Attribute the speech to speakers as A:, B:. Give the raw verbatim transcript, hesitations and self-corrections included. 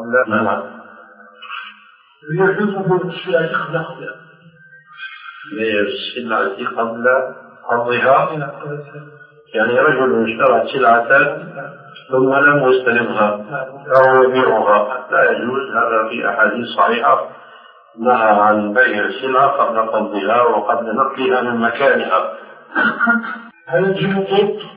A: قبل منع.
B: يجوز في السلعة قبل قبل
A: السلعة قبل قبضها، يعني رجل اشترى سلعة ثم لم يستلمها أو يبيعها لا يجوز. هذا في أحاديث صحيحة نهى عن بيع السلعة قبل قبضها وقبل نقلها من مكانها.
B: هل الجنود